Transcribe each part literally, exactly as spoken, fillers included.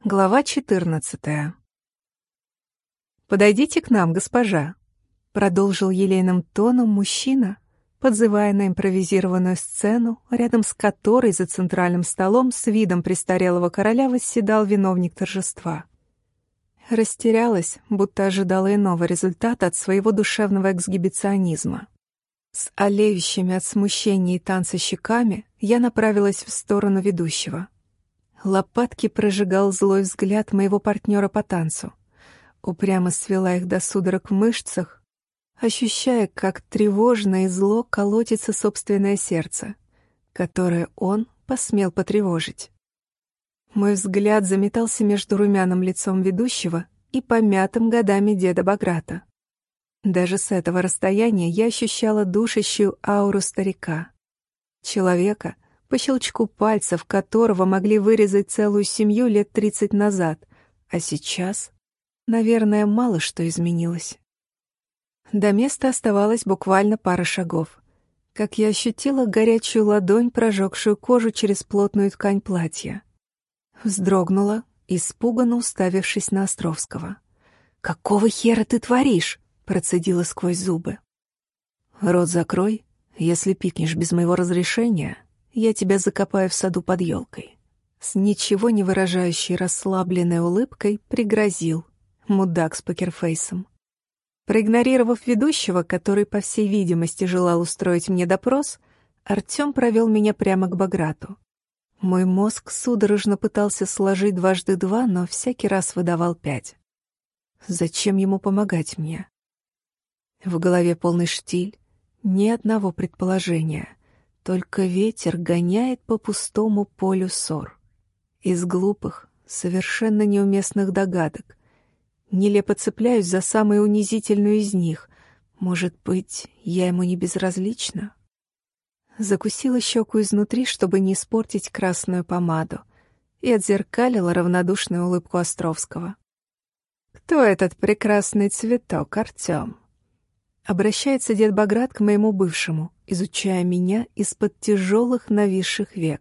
Глава четырнадцатая. «Подойдите к нам, госпожа», — продолжил елейным тоном мужчина, подзывая на импровизированную сцену, рядом с которой за центральным столом с видом престарелого короля восседал виновник торжества. Растерялась, будто ожидала иного результата от своего душевного эксгибиционизма. С олеющими от смущения и танца щеками я направилась в сторону ведущего. Лопатки прожигал злой взгляд моего партнера по танцу. Упрямо свела их до судорог в мышцах, ощущая, как тревожно и зло колотится собственное сердце, которое он посмел потревожить. Мой взгляд заметался между румяным лицом ведущего и помятым годами деда Баграта. Даже с этого расстояния я ощущала душащую ауру старика. Человека, по щелчку пальцев которого могли вырезать целую семью лет тридцать назад, а сейчас, наверное, мало что изменилось. До места оставалось буквально пара шагов, как я ощутила горячую ладонь, прожегшую кожу через плотную ткань платья. Вздрогнула, испуганно уставившись на Островского. «Какого хера ты творишь?» — процедила сквозь зубы. «Рот закрой, если пикнешь без моего разрешения, я тебя закопаю в саду под елкой». С ничего не выражающей расслабленной улыбкой пригрозил мудак с покерфейсом. Проигнорировав ведущего, который, по всей видимости, желал устроить мне допрос, Артем провел меня прямо к Баграту. Мой мозг судорожно пытался сложить дважды два, но всякий раз выдавал пять. Зачем ему помогать мне? В голове полный штиль, ни одного предположения. Только ветер гоняет по пустому полю ссор. Из глупых, совершенно неуместных догадок. Нелепо цепляюсь за самую унизительную из них. Может быть, я ему не безразлична? Закусила щеку изнутри, чтобы не испортить красную помаду, и отзеркалила равнодушную улыбку Островского. «Кто этот прекрасный цветок, Артем?» Обращается дед Баграт к моему бывшему, изучая меня из-под тяжелых нависших век.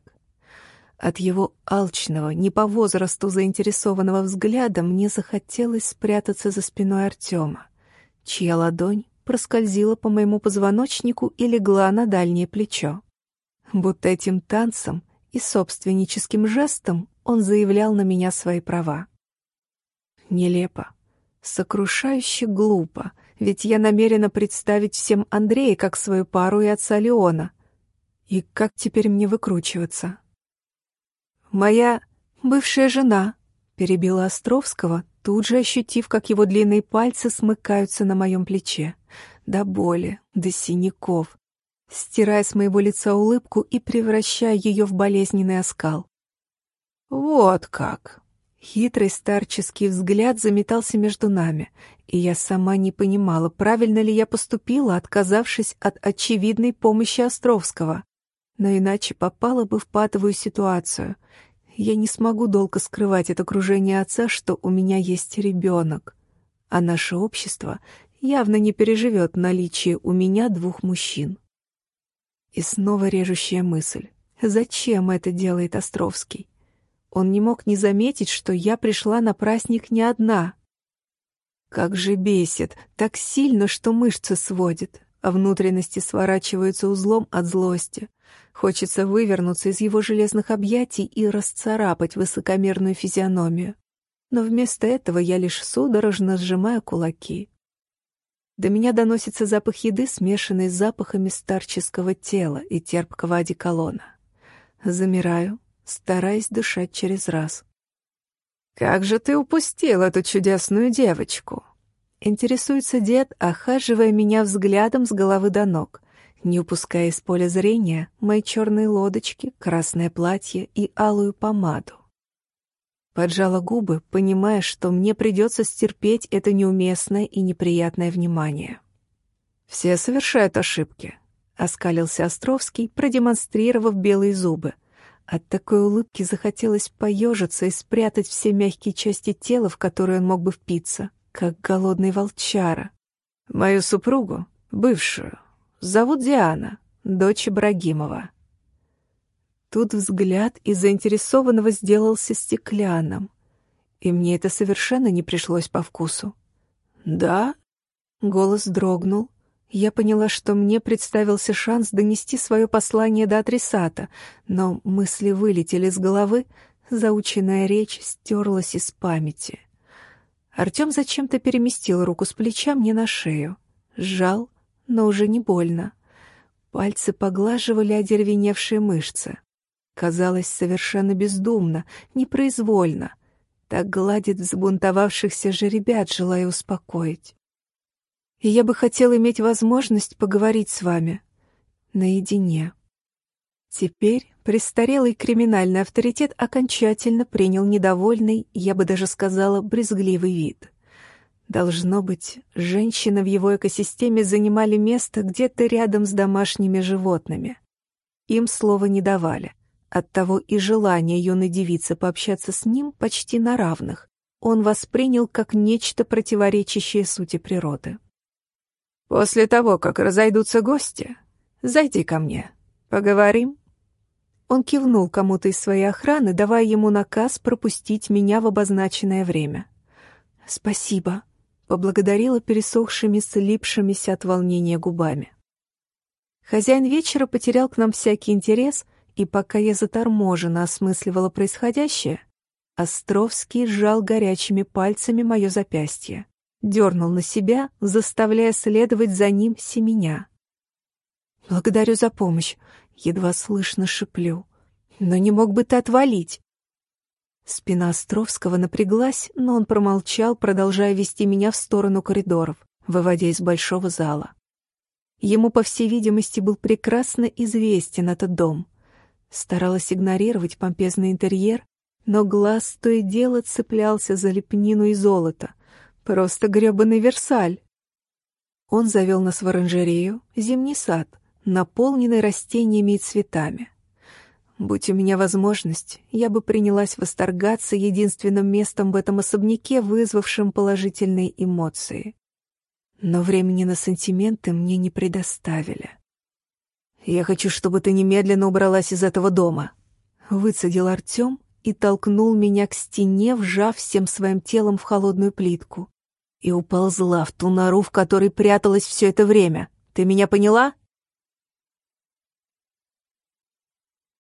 От его алчного, не по возрасту заинтересованного взгляда мне захотелось спрятаться за спиной Артема, чья ладонь проскользила по моему позвоночнику и легла на дальнее плечо. Будто этим танцем и собственническим жестом он заявлял на меня свои права. Нелепо, сокрушающе глупо, ведь я намерена представить всем Андрея как свою пару и отца Леона. И как теперь мне выкручиваться? «Моя бывшая жена», — перебила Островского, тут же ощутив, как его длинные пальцы смыкаются на моем плече. До боли, до синяков, стирая с моего лица улыбку и превращая ее в болезненный оскал. «Вот как!» Хитрый старческий взгляд заметался между нами, и я сама не понимала, правильно ли я поступила, отказавшись от очевидной помощи Островского. Но иначе попала бы в патовую ситуацию. Я не смогу долго скрывать от окружения отца, что у меня есть ребенок, а наше общество явно не переживет наличие у меня двух мужчин. И снова режущая мысль. Зачем это делает Островский? Он не мог не заметить, что я пришла на праздник не одна. Как же бесит, так сильно, что мышцы сводит, а внутренности сворачиваются узлом от злости. Хочется вывернуться из его железных объятий и расцарапать высокомерную физиономию. Но вместо этого я лишь судорожно сжимаю кулаки. До меня доносится запах еды, смешанный с запахами старческого тела и терпкого одеколона. Замираю, стараясь дышать через раз. «Как же ты упустил эту чудесную девочку?» Интересуется дед, охаживая меня взглядом с головы до ног, не упуская из поля зрения мои черные лодочки, красное платье и алую помаду. Поджала губы, понимая, что мне придется стерпеть это неуместное и неприятное внимание. «Все совершают ошибки», — оскалился Островский, продемонстрировав белые зубы. От такой улыбки захотелось поежиться и спрятать все мягкие части тела, в которые он мог бы впиться, как голодный волчара. «Мою супругу, бывшую, зовут Диана, дочь Ибрагимова». Тут взгляд из заинтересованного сделался стеклянным, И мне это совершенно не пришлось по вкусу. «Да?» Голос дрогнул. Я поняла, что мне представился шанс донести свое послание до адресата, но мысли вылетели с головы, заученная речь стерлась из памяти. Артем зачем-то переместил руку с плеча мне на шею. Сжал, но уже не больно. Пальцы поглаживали одеревеневшие мышцы. Казалось, совершенно бездумно, непроизвольно. Так гладит взбунтовавшихся жеребят, желая успокоить. И я бы хотел иметь возможность поговорить с вами наедине. Теперь престарелый криминальный авторитет окончательно принял недовольный, я бы даже сказала, брезгливый вид. Должно быть, женщины в его экосистеме занимали место где-то рядом с домашними животными. Им слова не давали. Оттого и желание юной девицы пообщаться с ним почти на равных он воспринял как нечто противоречащее сути природы. «После того, как разойдутся гости, зайди ко мне. Поговорим?» Он кивнул кому-то из своей охраны, давая ему наказ пропустить меня в обозначенное время. «Спасибо», — поблагодарила пересохшими, слипшимися от волнения губами. Хозяин вечера потерял к нам всякий интерес, и пока я заторможенно осмысливала происходящее, Островский сжал горячими пальцами мое запястье, дернул на себя, заставляя следовать за ним семеня. «Благодарю за помощь», — едва слышно шеплю. «Но не мог бы ты отвалить?» Спина Островского напряглась, но он промолчал, продолжая вести меня в сторону коридоров, выводя из большого зала. Ему, по всей видимости, был прекрасно известен этот дом. Старалась игнорировать помпезный интерьер, но глаз то и дело цеплялся за лепнину и золото. Просто грёбаный Версаль. Он завел нас в оранжерею, зимний сад, наполненный растениями и цветами. Будь у меня возможность, я бы принялась восторгаться единственным местом в этом особняке, вызвавшим положительные эмоции. Но времени на сантименты мне не предоставили. «Я хочу, чтобы ты немедленно убралась из этого дома», — выцедил Артем и толкнул меня к стене, вжав всем своим телом в холодную плитку. И уползла в ту нору, в которой пряталась все это время. Ты меня поняла?